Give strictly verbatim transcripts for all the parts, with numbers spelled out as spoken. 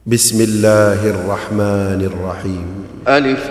بسم الله الرحمن الرحيم. ألف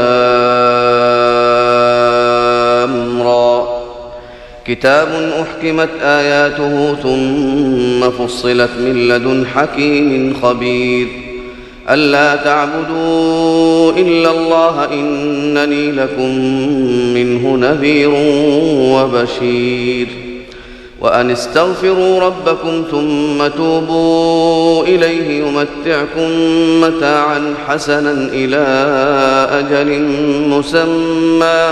لام را. كتاب أحكمت آياته ثم فصلت من لدن حكيم خبير. ألا تعبدوا إلا الله إنني لكم منه نذير وبشير. وأن استغفروا ربكم ثم توبوا إليه يمتعكم متاعا حسنا إلى أجل مسمى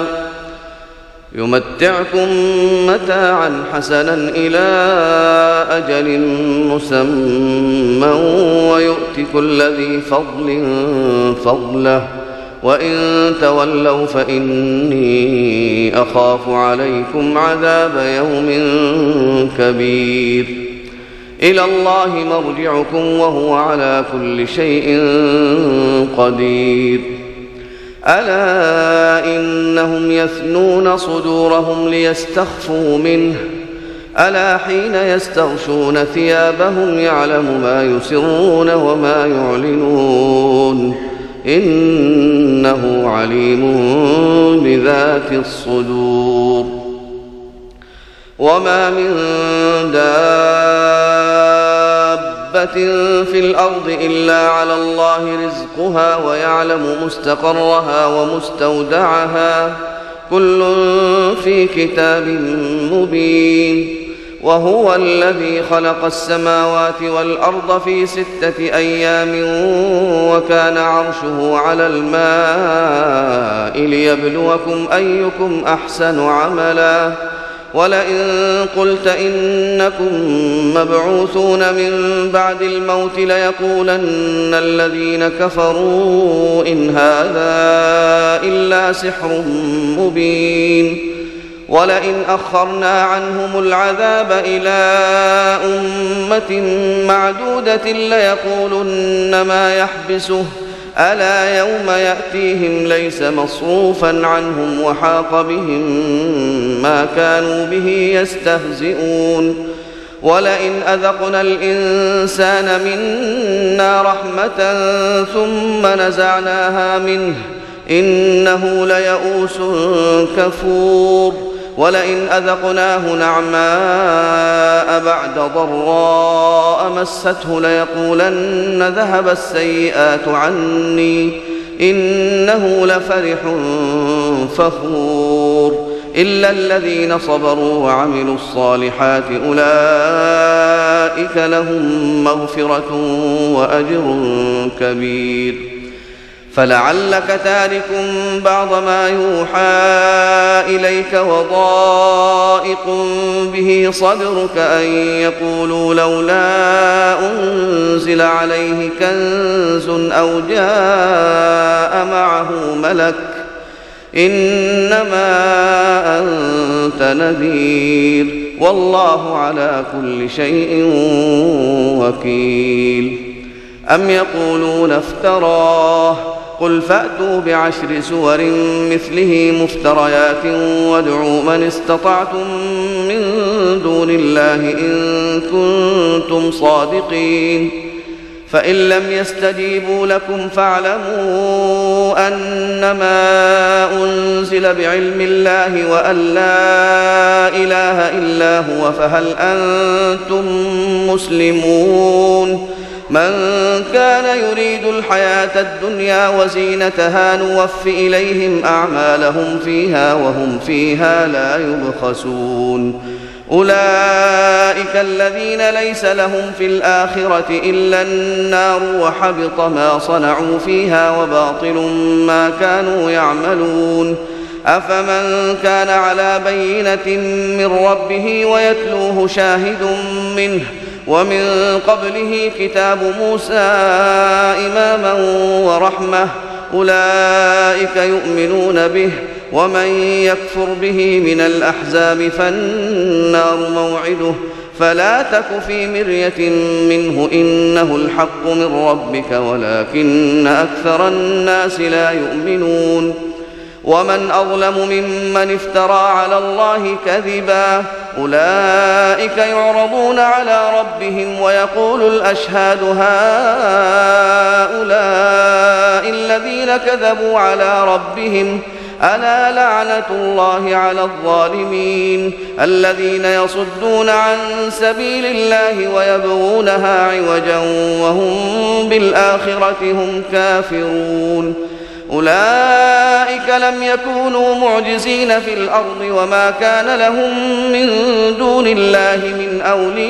يمتعكم متاعا حسنا إلى أجل مسمى ويؤت كل ذي فضل فضله وإن تولوا فإني أخاف عليكم عذاب يوم كبير. إلى الله مرجعكم وهو على كل شيء قدير. ألا إنهم يثنون صدورهم ليستخفوا منه ألا حين يستغشون ثيابهم يعلم ما يسرون وما يعلنون إنه عليم بذات الصدور. وما من دابة في الأرض إلا على الله رزقها ويعلم مستقرها ومستودعها كل في كتاب مبين. وهو الذي خلق السماوات والأرض في ستة أيام وكان عرشه على الماء ليبلوكم أيكم أحسن عملا. ولئن قلت إنكم مبعوثون من بعد الموت ليقولن الذين كفروا إن هذا إلا سحر مبين. ولئن أخرنا عنهم العذاب إلى أمة معدودة ليقولن ما يحبسه ألا يوم يأتيهم ليس مصروفا عنهم وحاق بهم ما كانوا به يستهزئون. ولئن أذقنا الإنسان منا رحمة ثم نزعناها منه إنه ليئوس كفور. ولئن أذقناه نعماء بعد ضراء مسته ليقولن ذهب السيئات عني إنه لفرح فخور. إلا الذين صبروا وعملوا الصالحات أولئك لهم مغفرة وأجر كبير. فلعلك تارك بعض ما يوحى إليك وضائق به صدرك أن يقولوا لولا أنزل عليه كنز أو جاء معه ملك إنما أنت نذير والله على كل شيء وكيل. أم يقولون افتراه قل فأتوا بعشر سور مثله مفتريات وادعوا من استطعتم من دون الله إن كنتم صادقين. فإن لم يستجيبوا لكم فاعلموا أنما أنزل بعلم الله وأن لا إله إلا هو فهل أنتم مسلمون. من كان يريد الحياة الدنيا وزينتها نوف إليهم أعمالهم فيها وهم فيها لا يبخسون. أولئك الذين ليس لهم في الآخرة إلا النار وحبط ما صنعوا فيها وباطل ما كانوا يعملون. أفمن كان على بينة من ربه ويتلوه شاهد منه ومن قبله كتاب موسى إماما ورحمة أولئك يؤمنون به. ومن يكفر به من الأحزاب فالنار موعده فلا تك في مرية منه إنه الحق من ربك ولكن أكثر الناس لا يؤمنون. ومن أظلم ممن افترى على الله كذبا أولئك يعرضون على ربهم ويقول الأشهاد هؤلاء الذين كذبوا على ربهم ألا لعنة الله على الظالمين الذين يصدون عن سبيل الله ويبغونها عوجا وهم بالآخرة هم كافرون أولئك لم يكونوا معجزين في الأرض وما كان لهم من دون الله من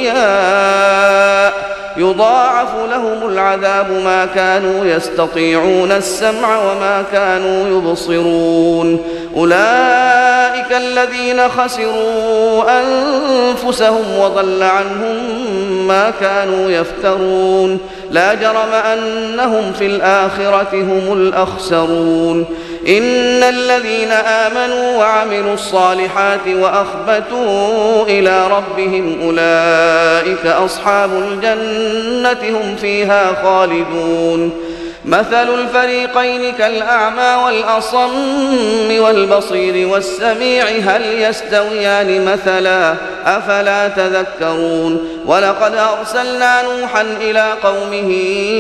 أولياء يضاعف لهم العذاب ما كانوا يستطيعون السمع وما كانوا يبصرون أولئك الذين خسروا أنفسهم وضل عنهم ما كانوا يفترون لا جرم أنهم في الآخرة هم الأخسرون إن الذين آمنوا وعملوا الصالحات وأخبتوا إلى ربهم أولئك أصحاب الجنة هم فيها خالدون مثل الفريقين كالأعمى والأصم والبصير والسميع هل يستويان مثلا أفلا تذكرون ولقد أرسلنا نوحا إلى قومه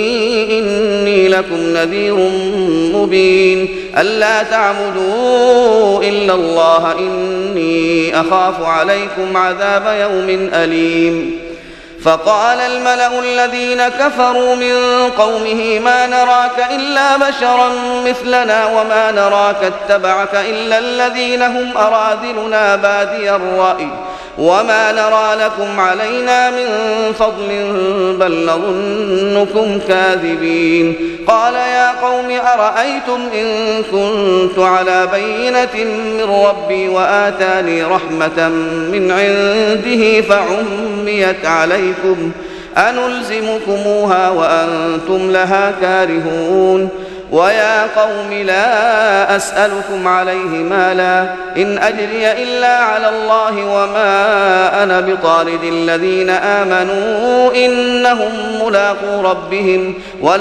إني لكم نذير مبين ألا تعبدوا إلا الله إني أخاف عليكم عذاب يوم أليم فقال الملأ الذين كفروا من قومه ما نراك إلا بشرا مثلنا وما نراك اتبعك إلا الذين هم أراذلنا بادي الرأي وما نرى لكم علينا من فضل بل نظنكم كاذبين قال يا قوم أرأيتم إن كنت على بينة من ربي وآتاني رحمة من عنده فعميت عليكم أنلزمكموها وأنتم لها كارهون ويا قوم لا أسألكم عليه مالا إن أجري إلا على الله وما أنا بطارد الذين آمنوا إنهم ملاقو ربهم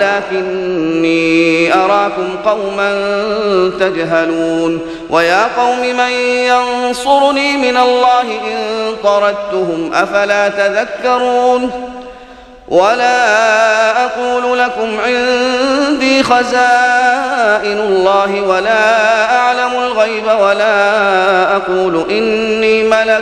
ولكني أراكم قوما تجهلون ويا قوم من ينصرني من الله إن طردتهم أفلا تذكرون ولا أقول لكم عندي خزائن الله ولا أعلم الغيب ولا أقول إني ملك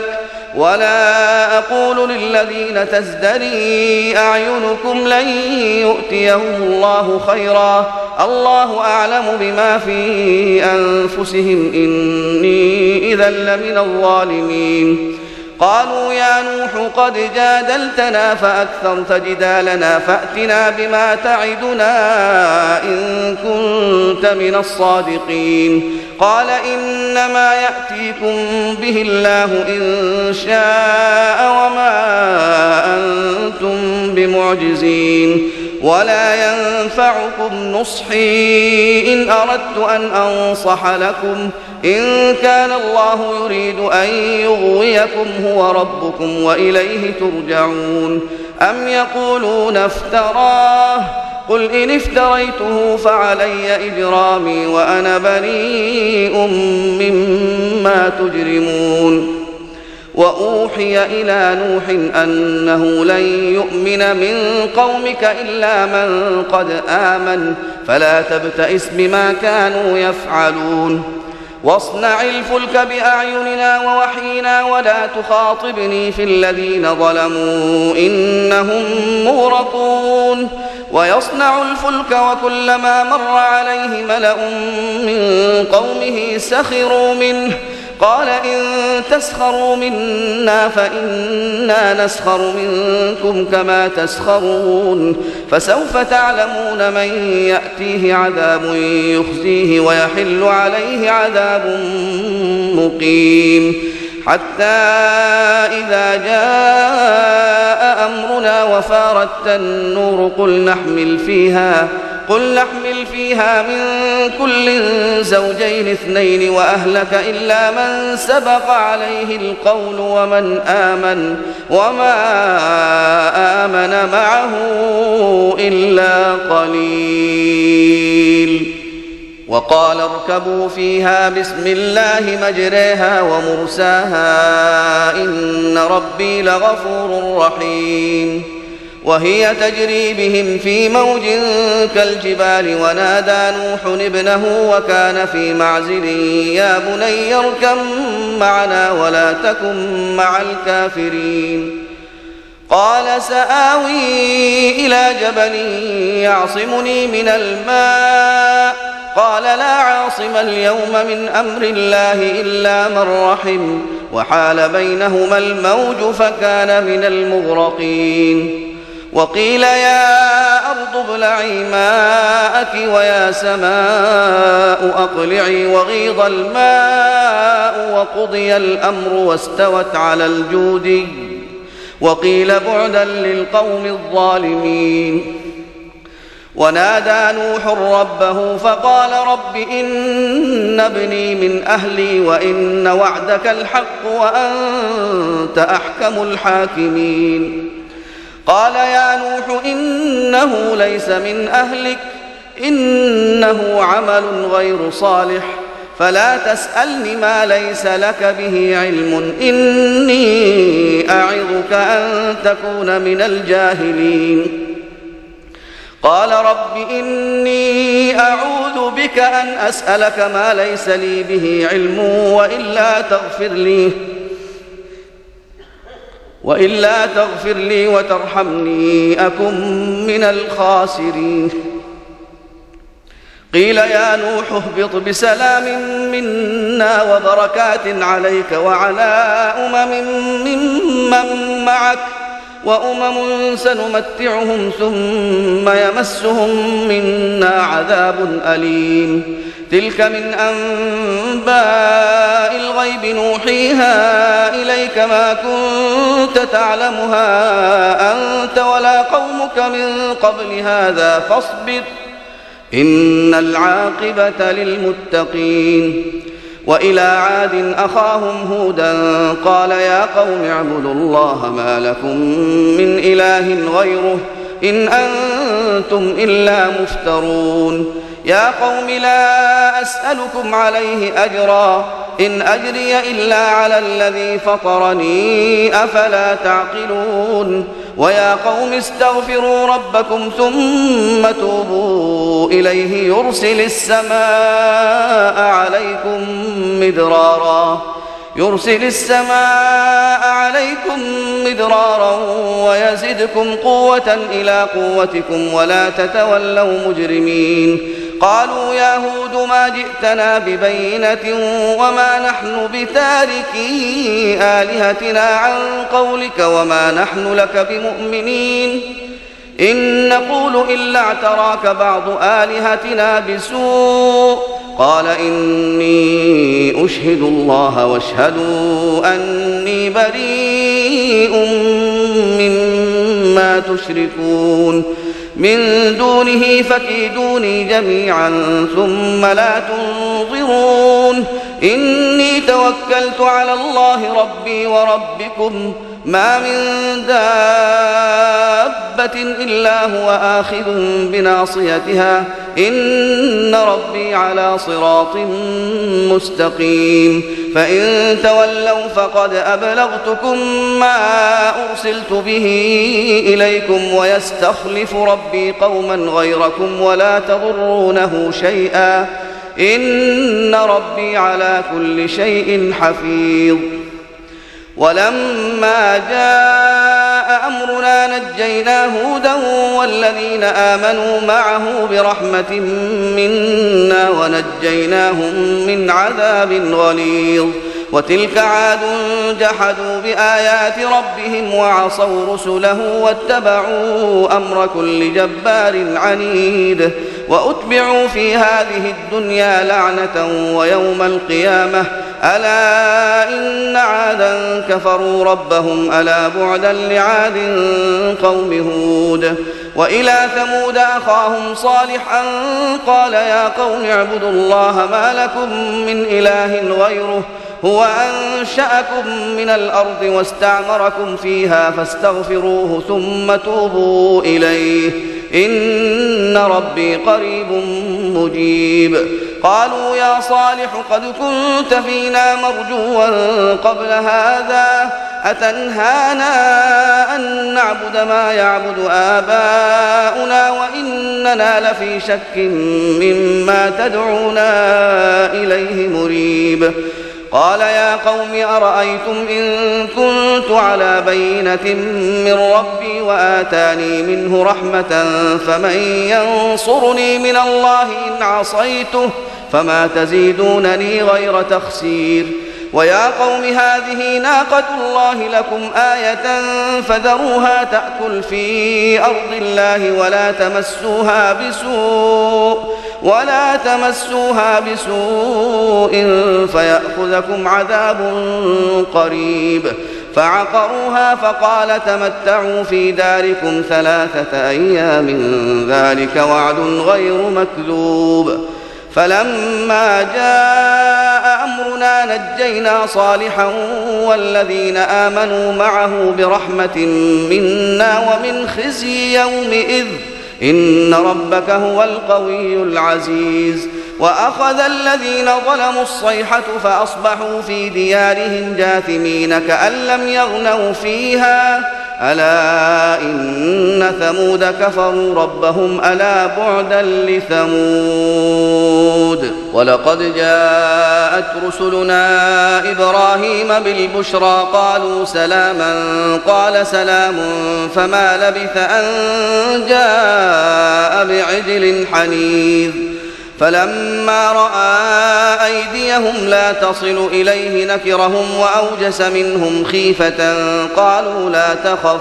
ولا أقول للذين تزدري أعينكم لن يؤتيهم الله خيرا الله أعلم بما في أنفسهم إني إذا لمن الظالمين قالوا يا نوح قد جادلتنا فأكثرت جدالنا فأتنا بما تعدنا إن كنت من الصادقين قال إنما يأتيكم به الله إن شاء وما أنتم بمعجزين ولا ينفعكم نصحي إن أردت أن أنصح لكم إن كان الله يريد أن يغويكم هو ربكم وإليه ترجعون أم يقولون افتراه قل إن افتريته فعلي إجرامي وأنا بريء مما تجرمون وأوحي إلى نوح أنه لن يؤمن من قومك إلا من قد آمن فلا تبتئس بما كانوا يفعلون واصنع الفلك بأعيننا ووحينا ولا تخاطبني في الذين ظلموا إنهم مغرقون ويصنع الفلك وكلما مر عليه ملأ من قومه سخروا منه قال إن تسخروا منا فإنا نسخر منكم كما تسخرون فسوف تعلمون من يأتيه عذاب يخزيه ويحل عليه عذاب مقيم حتى إذا جاء أمرنا وفارت النور قل نحمل فيها قل نحمل فيها من كل زوجين اثنين وأهلك إلا من سبق عليه القول ومن آمن وما آمن معه إلا قليل وقال اركبوا فيها بسم الله مجريها ومرساها إن ربي لغفور رحيم وهي تجري بهم في موج كالجبال ونادى نوح ابنه وكان في معزل يا بني اركب معنا ولا تكن مع الكافرين قال سآوي إلى جبل يعصمني من الماء قال لا عاصم اليوم من أمر الله إلا من رحم وحال بينهما الموج فكان من المغرقين وقيل يا أرض ابلعي ماءك ويا سماء أقلعي وغيض الماء وقضي الأمر واستوت على الجودي وقيل بعدا للقوم الظالمين ونادى نوح ربه فقال رب إن ابني من أهلي وإن وعدك الحق وأنت أحكم الحاكمين قال يا نوح إنه ليس من أهلك إنه عمل غير صالح فلا تسألني ما ليس لك به علم إني أعظك أن تكون من الجاهلين قال رب إني أعوذ بك أن أسألك ما ليس لي به علم وإلا تغفر لي وإلا تغفر لي وترحمني أكن من الخاسرين قيل يا نوح اهبط بسلام منا وبركات عليك وعلى أمم ممن معك وأمم سنمتعهم ثم يمسهم منا عذاب أليم تلك من أنباء الغيب نوحيها إليك ما كنت تعلمها أنت ولا قومك من قبل هذا فاصبر إن العاقبة للمتقين وإلى عاد أخاهم هودا قال يا قوم اعبدوا الله ما لكم من إله غيره إن أنتم إلا مفترون يا قوم لا أسألكم عليه أجرا إن أجري إلا على الذي فطرني أفلا تعقلون ويا قوم استغفروا ربكم ثم توبوا إليه يرسل السماء عليكم مدرارا يرسل السماء عليكم مدرارا ويزدكم قوة إلى قوتكم ولا تتولوا مجرمين قالوا يا هود ما جئتنا ببينة وما نحن بتاركي آلهتنا عن قولك وما نحن لك بمؤمنين إن نقول إلا اعتراك بعض آلهتنا بسوء قال إني أشهد الله واشهدوا أني بريء مما تشركون من دونه فكيدوني جميعا ثم لا تنظرون إني توكلت على الله ربي وربكم ما من دابة إلا هو آخذ بناصيتها إن ربي على صراط مستقيم فإن تولوا فقد أبلغتكم ما أرسلت به إليكم ويستخلف ربي قوما غيركم ولا تضرونه شيئا إن ربي على كل شيء حفيظ ولما جاء أمرنا نجينا هودا والذين آمنوا معه برحمة منا ونجيناهم من عذاب غليظ وتلك عاد جحدوا بآيات ربهم وعصوا رسله واتبعوا أمر كل جبار عنيد وأتبعوا في هذه الدنيا لعنة ويوم القيامة ألا إن عادا كفروا ربهم ألا بعدا لعاد قوم هود وإلى ثمود أخاهم صالحا قال يا قوم اعبدوا الله ما لكم من إله غيره هو أنشأكم من الأرض واستعمركم فيها فاستغفروه ثم توبوا إليه إن ربي قريب مجيب قالوا يا صالح قد كنت فينا مرجوا قبل هذا أتنهانا أن نعبد ما يعبد آباؤنا وإننا لفي شك مما تدعونا إليه مريب. قال يا قوم أرأيتم إن كنت على بينة من ربي وآتاني منه رحمة فمن ينصرني من الله إن عصيته فما تزيدونني غير تخسير. ويا قوم هذه ناقة الله لكم آية فذروها تأكل في أرض الله ولا تمسوها بسوء ولا تمسوها بسوء فيأخذكم عذاب قريب. فعقروها فقال تمتعوا في داركم ثلاثة أيام ذلك وعد غير مكذوب. فلما جاء أمرنا نجينا صالحا والذين آمنوا معه برحمة منا ومن خزي يومئذ إن ربك هو القوي العزيز. وأخذ الذين ظلموا الصيحة فأصبحوا في ديارهم جاثمين كأن لم يغنوا فيها ألا إن ثمود كفروا ربهم ألا بعدا لثمود. ولقد جاءت رسلنا إبراهيم بالبشرى قالوا سلاما قال سلام فما لبث أن جاء بعجل حنيذ. فلما رأى أيديهم لا تصل إليه نكرهم وأوجس منهم خيفة قالوا لا تخف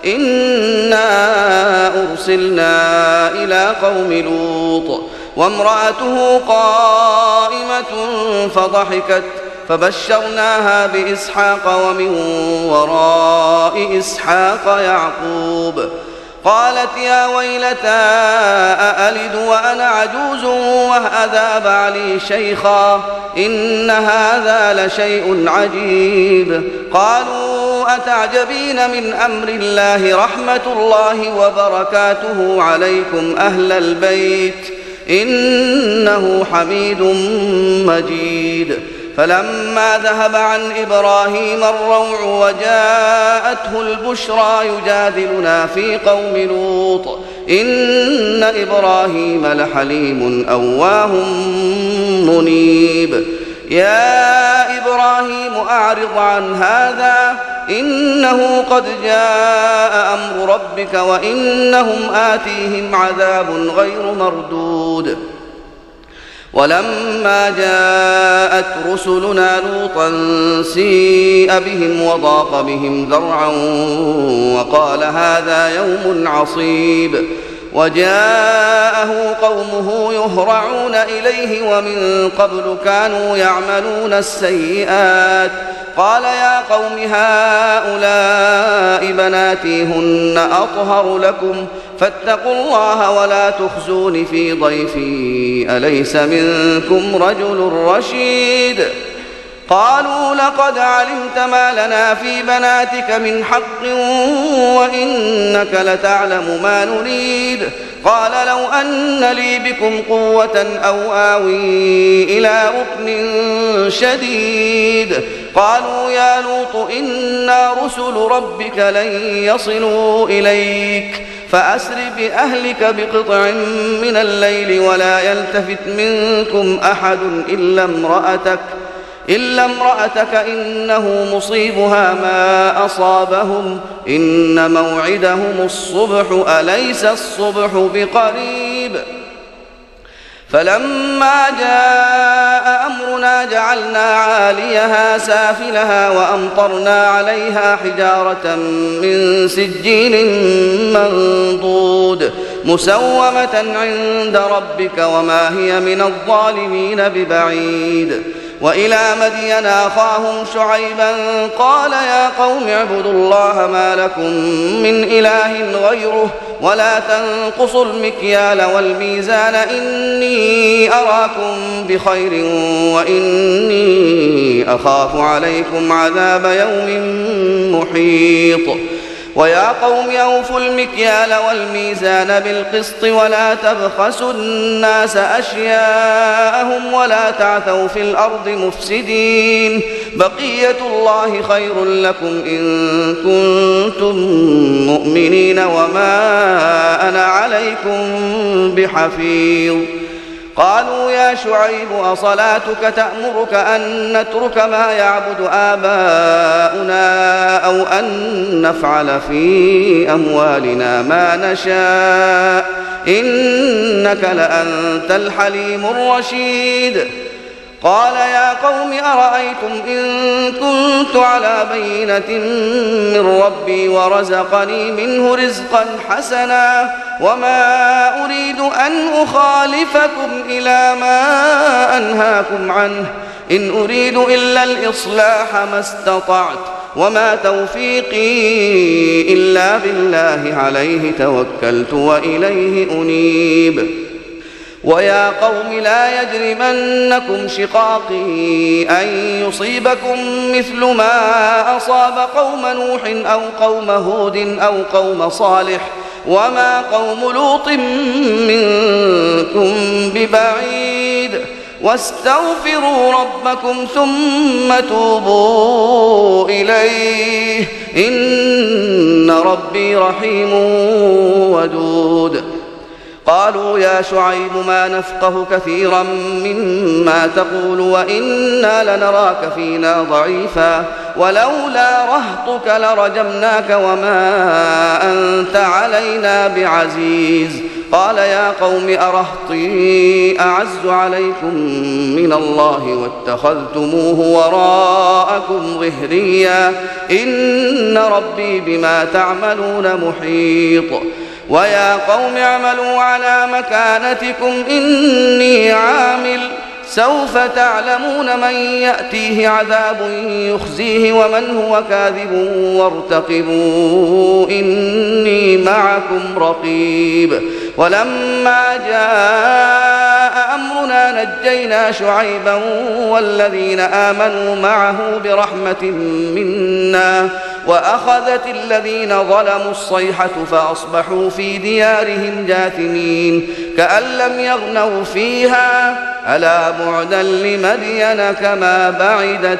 إنا أرسلنا إلى قوم لوط وامرأته قائمة فضحكت فبشرناها بإسحاق ومن وراء إسحاق يعقوب. قالت يا ويلتى أألد وأنا عجوز وهذا بعلي شيخا إن هذا لشيء عجيب. قالوا أتعجبين من أمر الله رحمة الله وبركاته عليكم أهل البيت إنه حميد مجيد. فلما ذهب عن إبراهيم الروع وجاءته البشرى يجادلنا في قوم لوط إن إبراهيم لحليم أواه منيب. يا إبراهيم أعرض عن هذا إنه قد جاء أمر ربك وإنهم آتيهم عذاب غير مردود. ولما جاءت رسلنا لوطا سيء بهم وضاق بهم ذرعا وقال هذا يوم عصيب. وجاءه قومه يهرعون إليه ومن قبل كانوا يعملون السيئات. قال يا قوم هؤلاء بناتي هن أطهر لكم فاتقوا الله ولا تخزون في ضيفي أليس منكم رجل رشيد. قالوا لقد علمت ما لنا في بناتك من حق وإنك لتعلم ما نريد. قال لو أن لي بكم قوة أو آوي إلى ركن شديد. قالوا يا لوط إنا رسل ربك لن يصلوا إليك فأسر بأهلك بقطع من الليل ولا يلتفت منكم أحد إلا امرأتك إلا امرأتك إنه مصيبها ما أصابهم إن موعدهم الصبح أليس الصبح بقريب. فلما جاء أمرنا جعلنا عاليها سافلها وأمطرنا عليها حجارة من سجيل منضود مسومة عند ربك وما هي من الظالمين ببعيد. وإلى مدين أخاهم شعيبا قال يا قوم اعبدوا الله ما لكم من إله غيره ولا تنقصوا المكيال والميزان إني أراكم بخير وإني أخاف عليكم عذاب يوم محيط. ويا قوم أوفوا المكيال والميزان بالقسط ولا تبخسوا الناس أشياءهم ولا تعثوا في الأرض مفسدين بقية الله خير لكم إن كنتم مؤمنين وما أنا عليكم بحفيظ قالوا يا شعيب أصلاتك تأمرك أن نترك ما يعبد آباؤنا أو أن نفعل في أموالنا ما نشاء إنك لأنت الحليم الرشيد قال يا قوم أرأيتم إن كنت على بينة من ربي ورزقني منه رزقا حسنا وما أريد أن أخالفكم إلى ما أنهاكم عنه إن أريد إلا الإصلاح ما استطعت وما توفيقي إلا بالله عليه توكلت وإليه أنيب ويا قوم لا يجرمنكم شقاقي أن يصيبكم مثل ما أصاب قوم نوح أو قوم هود أو قوم صالح وما قوم لوط منكم ببعيد واستغفروا ربكم ثم توبوا إليه إن ربي رحيم ودود قالوا يا شعيب ما نفقه كثيرا مما تقول وإنا لنراك فينا ضعيفا ولولا رهطك لرجمناك وما أنت علينا بعزيز قال يا قوم أرهطي أعز عليكم من الله واتخذتموه وراءكم ظهريا إن ربي بما تعملون محيط ويا قوم اعملوا على مكانتكم إني عامل سوف تعلمون من يأتيه عذاب يخزيه ومن هو كاذب وارتقبوا إني معكم رقيب ولما جاء أمرنا نجينا شعيبا والذين آمنوا معه برحمة منا وأخذت الذين ظلموا الصيحة فأصبحوا في ديارهم جاثمين كأن لم يغنوا فيها ألا بعدا لمدين كما بعدت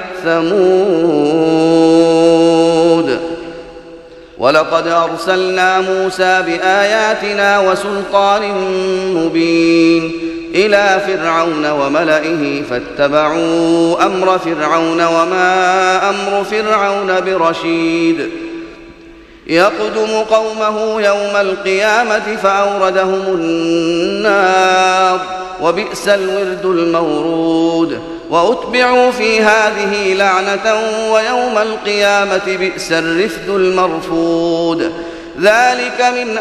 ثمود ولقد أرسلنا موسى بآياتنا وسلطان مبين إلى فرعون وملئه فاتبعوا أمر فرعون وما أمر فرعون برشيد يقدم قومه يوم القيامة فأوردهم النار وبئس الورد المورود وأتبعوا في هذه لعنة ويوم القيامة بئس الرفد المرفود ذلك من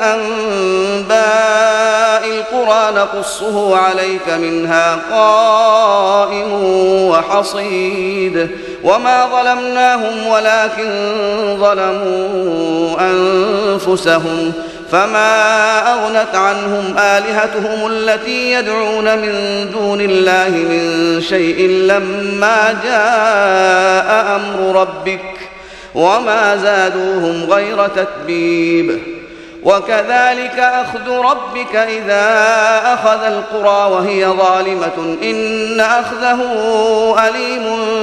أنباء القرى نقصه عليك منها قائم وحصيد وما ظلمناهم ولكن ظلموا أنفسهم فما أغنت عنهم آلهتهم التي يدعون من دون الله من شيء لما جاء أمر ربك وما زادوهم غير تتبيب وكذلك أخذ ربك إذا أخذ القرى وهي ظالمة إن أخذه أليم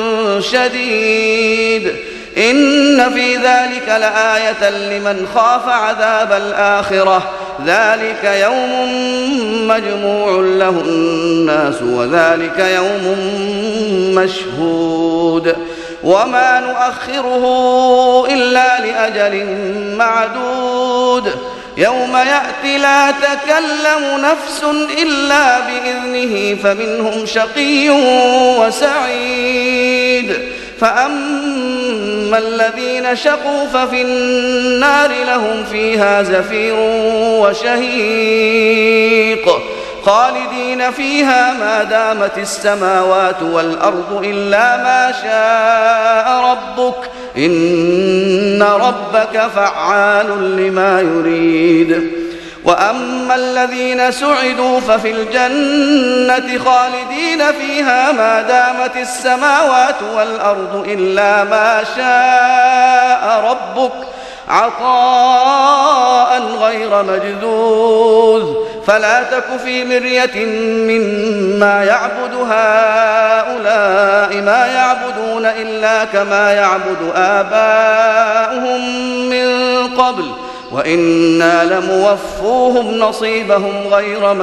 شديد إن في ذلك لآية لمن خاف عذاب الآخرة ذلك يوم مجموع له الناس وذلك يوم مشهود وما نؤخره إلا لأجل معدود يوم يأتي لا تكلم نفس إلا بإذنه فمنهم شقي وسعيد فأما الذين شقوا ففي النار لهم فيها زفير وشهيق خالدين فيها ما دامت السماوات والأرض إلا ما شاء ربك إن ربك فعال لما يريد وأما الذين سعدوا ففي الجنة خالدين فيها ما دامت السماوات والأرض إلا ما شاء ربك عطاء غير مجذوذ فلا تك في مرية مما يعبد هؤلاء ما يعبدون إلا كما يعبد آباؤهم من قبل وإنا لموفوهم نصيبهم غير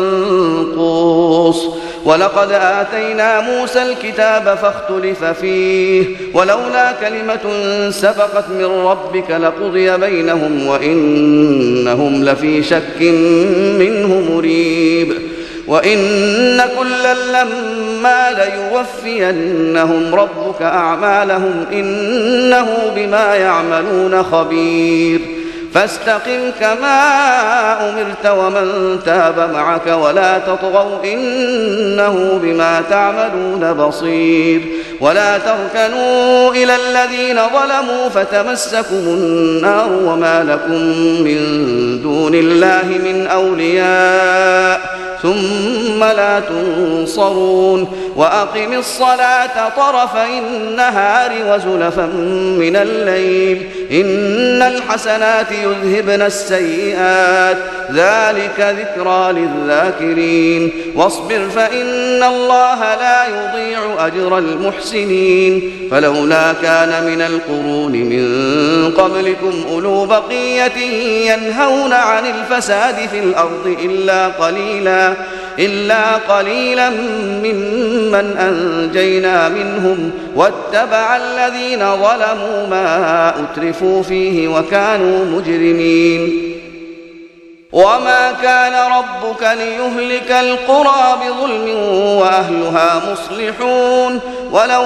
منقوص ولقد آتينا موسى الكتاب فاختلف فيه ولولا كلمة سبقت من ربك لقضي بينهم وإنهم لفي شك منه مريب وإن كلا لما ليوفينهم ربك أعمالهم إنه بما يعملون خبير فاستقم كما أمرت ومن تاب معك ولا تطغوا إنه بما تعملون بصير ولا تركنوا إلى الذين ظلموا فتمسكم النار وما لكم من دون الله من أولياء ثم لا تنصرون وأقم الصلاة طرفي النهار وزلفا من الليل إن الحسنات يذهبن السيئات ذلك ذكرى للذاكرين واصبر فإن الله لا يضيع أجر المحسنين فلولا كان من القرون من قبلكم أولو بقية ينهون عن الفساد في الأرض إلا قليلا إلا قليلا ممن أنجينا منهم واتبع الذين ظلموا ما أترفوا فيه وكانوا مجرمين وما كان ربك ليهلك القرى بظلم وأهلها مصلحون ولو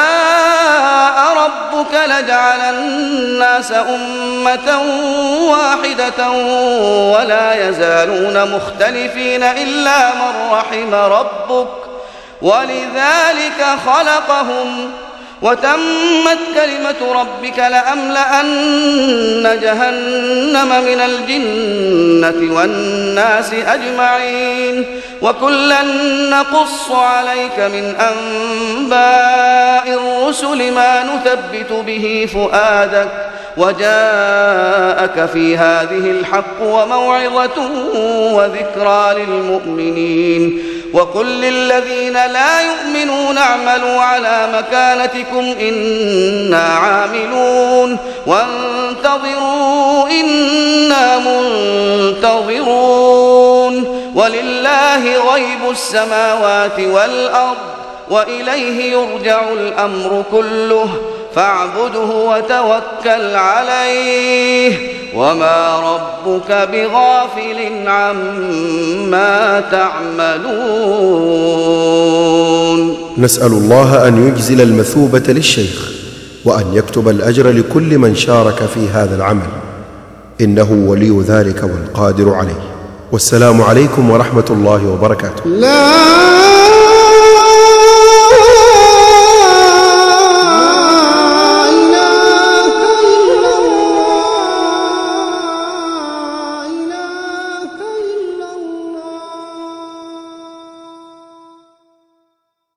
شاء ربك لجعل الناس أمة واحدة ولا يزالون مختلفين إلا من رحم ربك ولذلك خلقهم وتمت كلمة ربك لأملأن جهنم من الجنة والناس أجمعين وكلا نقص عليك من أنباء الرسل ما نثبت به فؤادك وجاءك في هذه الحق وموعظة وذكرى للمؤمنين وقل للذين لا يؤمنون اعملوا على مكانتكم إنا عاملون وانتظروا إنا منتظرون ولله غيب السماوات والأرض وإليه يرجع الأمر كله فاعبده وتوكل عليه وما ربك بغافل عما تعملون. نسأل الله أن يجزل المثوبة للشيخ وأن يكتب الأجر لكل من شارك في هذا العمل إنه ولي ذلك والقادر عليه. والسلام عليكم ورحمة الله وبركاته. لا